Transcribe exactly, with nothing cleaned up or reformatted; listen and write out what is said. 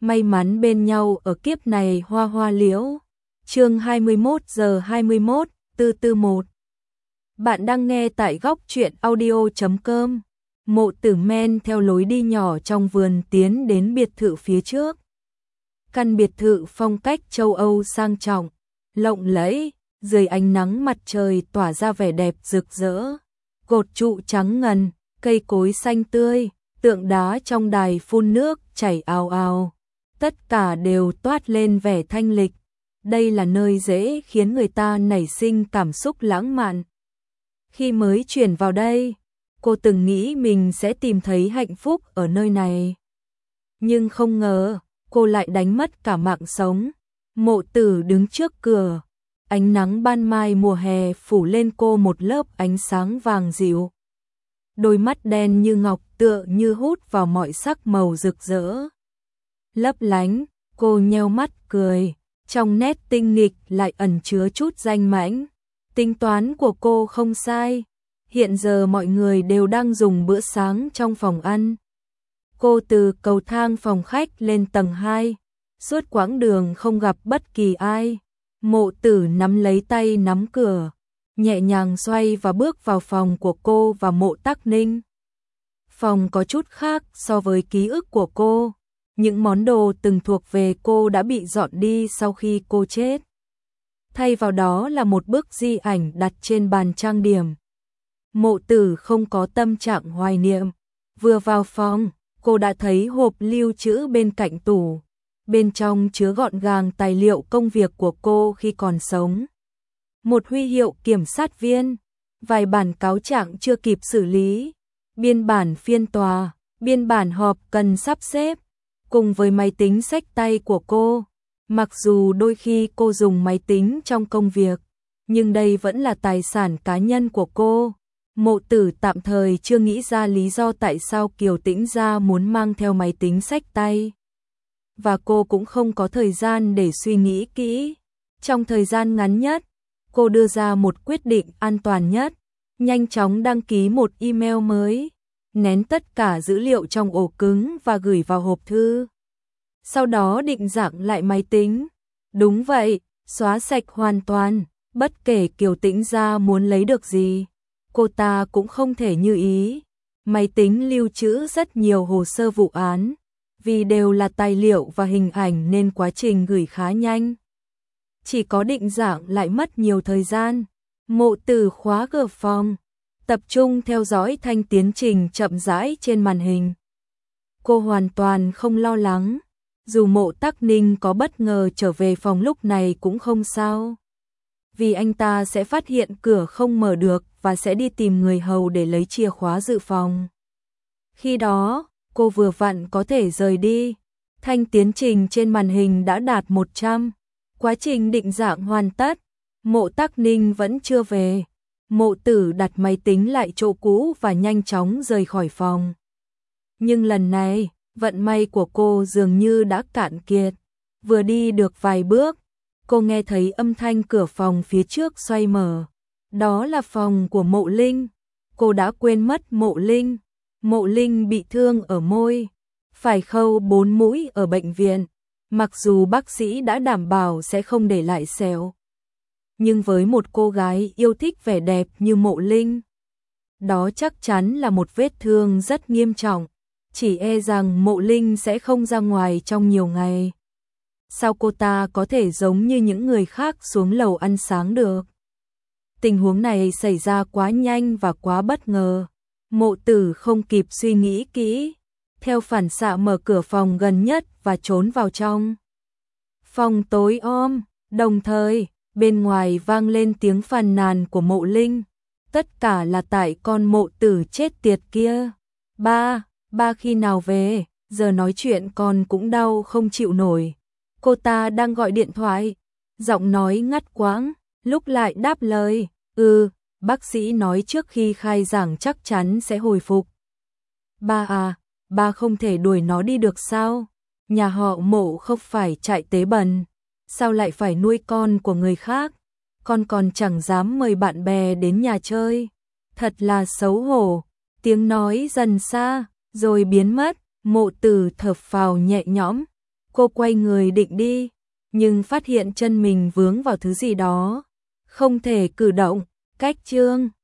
may mắn bên nhau ở kiếp này hoa hoa liễu. Chương hai mươi mốt giờ hai mươi mốt, tư tư một. Bạn đang nghe tại góc truyện audio chấm com. Mộ Tử men theo lối đi nhỏ trong vườn tiến đến biệt thự phía trước. Căn biệt thự phong cách châu Âu sang trọng, lộng lẫy, dưới ánh nắng mặt trời tỏa ra vẻ đẹp rực rỡ. Cột trụ trắng ngần, cây cối xanh tươi, tượng đá trong đài phun nước chảy ào ào. Tất cả đều toát lên vẻ thanh lịch. Đây là nơi dễ khiến người ta nảy sinh cảm xúc lãng mạn. Khi mới chuyển vào đây, cô từng nghĩ mình sẽ tìm thấy hạnh phúc ở nơi này. Nhưng không ngờ, cô lại đánh mất cả mạng sống. Mộ Tử đứng trước cửa, ánh nắng ban mai mùa hè phủ lên cô một lớp ánh sáng vàng dịu. Đôi mắt đen như ngọc tựa như hút vào mọi sắc màu rực rỡ. Lấp lánh, cô nheo mắt cười, trong nét tinh nghịch lại ẩn chứa chút danh mãnh. Tính toán của cô không sai, hiện giờ mọi người đều đang dùng bữa sáng trong phòng ăn. Cô từ cầu thang phòng khách lên tầng hai, suốt quãng đường không gặp bất kỳ ai. Mộ Tử nắm lấy tay nắm cửa, nhẹ nhàng xoay và bước vào phòng của cô và Mộ Tắc Ninh. Phòng có chút khác so với ký ức của cô. Những món đồ từng thuộc về cô đã bị dọn đi sau khi cô chết. Thay vào đó là một bức di ảnh đặt trên bàn trang điểm. Mộ Tử không có tâm trạng hoài niệm. Vừa vào phòng, cô đã thấy hộp lưu trữ bên cạnh tủ. Bên trong chứa gọn gàng tài liệu công việc của cô khi còn sống. Một huy hiệu kiểm sát viên, vài bản cáo trạng chưa kịp xử lý, biên bản phiên tòa, biên bản họp cần sắp xếp, cùng với máy tính xách tay của cô. Mặc dù đôi khi cô dùng máy tính trong công việc, nhưng đây vẫn là tài sản cá nhân của cô. Mộ Tử tạm thời chưa nghĩ ra lý do tại sao Kiều Tĩnh Gia muốn mang theo máy tính xách tay. Và cô cũng không có thời gian để suy nghĩ kỹ. Trong thời gian ngắn nhất, cô đưa ra một quyết định an toàn nhất, nhanh chóng đăng ký một email mới, nén tất cả dữ liệu trong ổ cứng và gửi vào hộp thư. Sau đó định dạng lại máy tính. Đúng vậy, xóa sạch hoàn toàn, bất kể Kiều Tĩnh Gia muốn lấy được gì, cô ta cũng không thể như ý. Máy tính lưu trữ rất nhiều hồ sơ vụ án, vì đều là tài liệu và hình ảnh nên quá trình gửi khá nhanh. Chỉ có định dạng lại mất nhiều thời gian. Mộ Tử khóa cửa phòng, tập trung theo dõi thanh tiến trình chậm rãi trên màn hình. Cô hoàn toàn không lo lắng, dù Mộ Tắc Ninh có bất ngờ trở về phòng lúc này cũng không sao. Vì anh ta sẽ phát hiện cửa không mở được và sẽ đi tìm người hầu để lấy chìa khóa dự phòng. Khi đó, cô vừa vặn có thể rời đi. Thanh tiến trình trên màn hình đã đạt một trăm. Quá trình định dạng hoàn tất. Mộ Tắc Ninh vẫn chưa về. Mộ Tử đặt máy tính lại chỗ cũ và nhanh chóng rời khỏi phòng. Nhưng lần này, vận may của cô dường như đã cạn kiệt. Vừa đi được vài bước, cô nghe thấy âm thanh cửa phòng phía trước xoay mở. Đó là phòng của Mộ Linh. Cô đã quên mất Mộ Linh. Mộ Linh bị thương ở môi, phải khâu bốn mũi ở bệnh viện. Mặc dù bác sĩ đã đảm bảo sẽ không để lại sẹo, nhưng với một cô gái yêu thích vẻ đẹp như Mộ Linh, đó chắc chắn là một vết thương rất nghiêm trọng. Chỉ e rằng Mộ Linh sẽ không ra ngoài trong nhiều ngày. Sao cô ta có thể giống như những người khác xuống lầu ăn sáng được? Tình huống này xảy ra quá nhanh và quá bất ngờ. Mộ Tử không kịp suy nghĩ kỹ, theo phản xạ mở cửa phòng gần nhất và trốn vào trong. Phòng tối om, đồng thời, bên ngoài vang lên tiếng phàn nàn của Mộ Linh. Tất cả là tại con Mộ Tử chết tiệt kia. Ba, ba khi nào về, giờ nói chuyện con cũng đau không chịu nổi. Cô ta đang gọi điện thoại, giọng nói ngắt quãng, lúc lại đáp lời, ừ, bác sĩ nói trước khi khai giảng chắc chắn sẽ hồi phục. Ba à, ba không thể đuổi nó đi được sao? Nhà họ Mộ không phải chạy tế bần, sao lại phải nuôi con của người khác? Con còn chẳng dám mời bạn bè đến nhà chơi. Thật là xấu hổ. Tiếng nói dần xa, rồi biến mất. Mộ Tử thở phào nhẹ nhõm. Cô quay người định đi, nhưng phát hiện chân mình vướng vào thứ gì đó, không thể cử động. Cách chương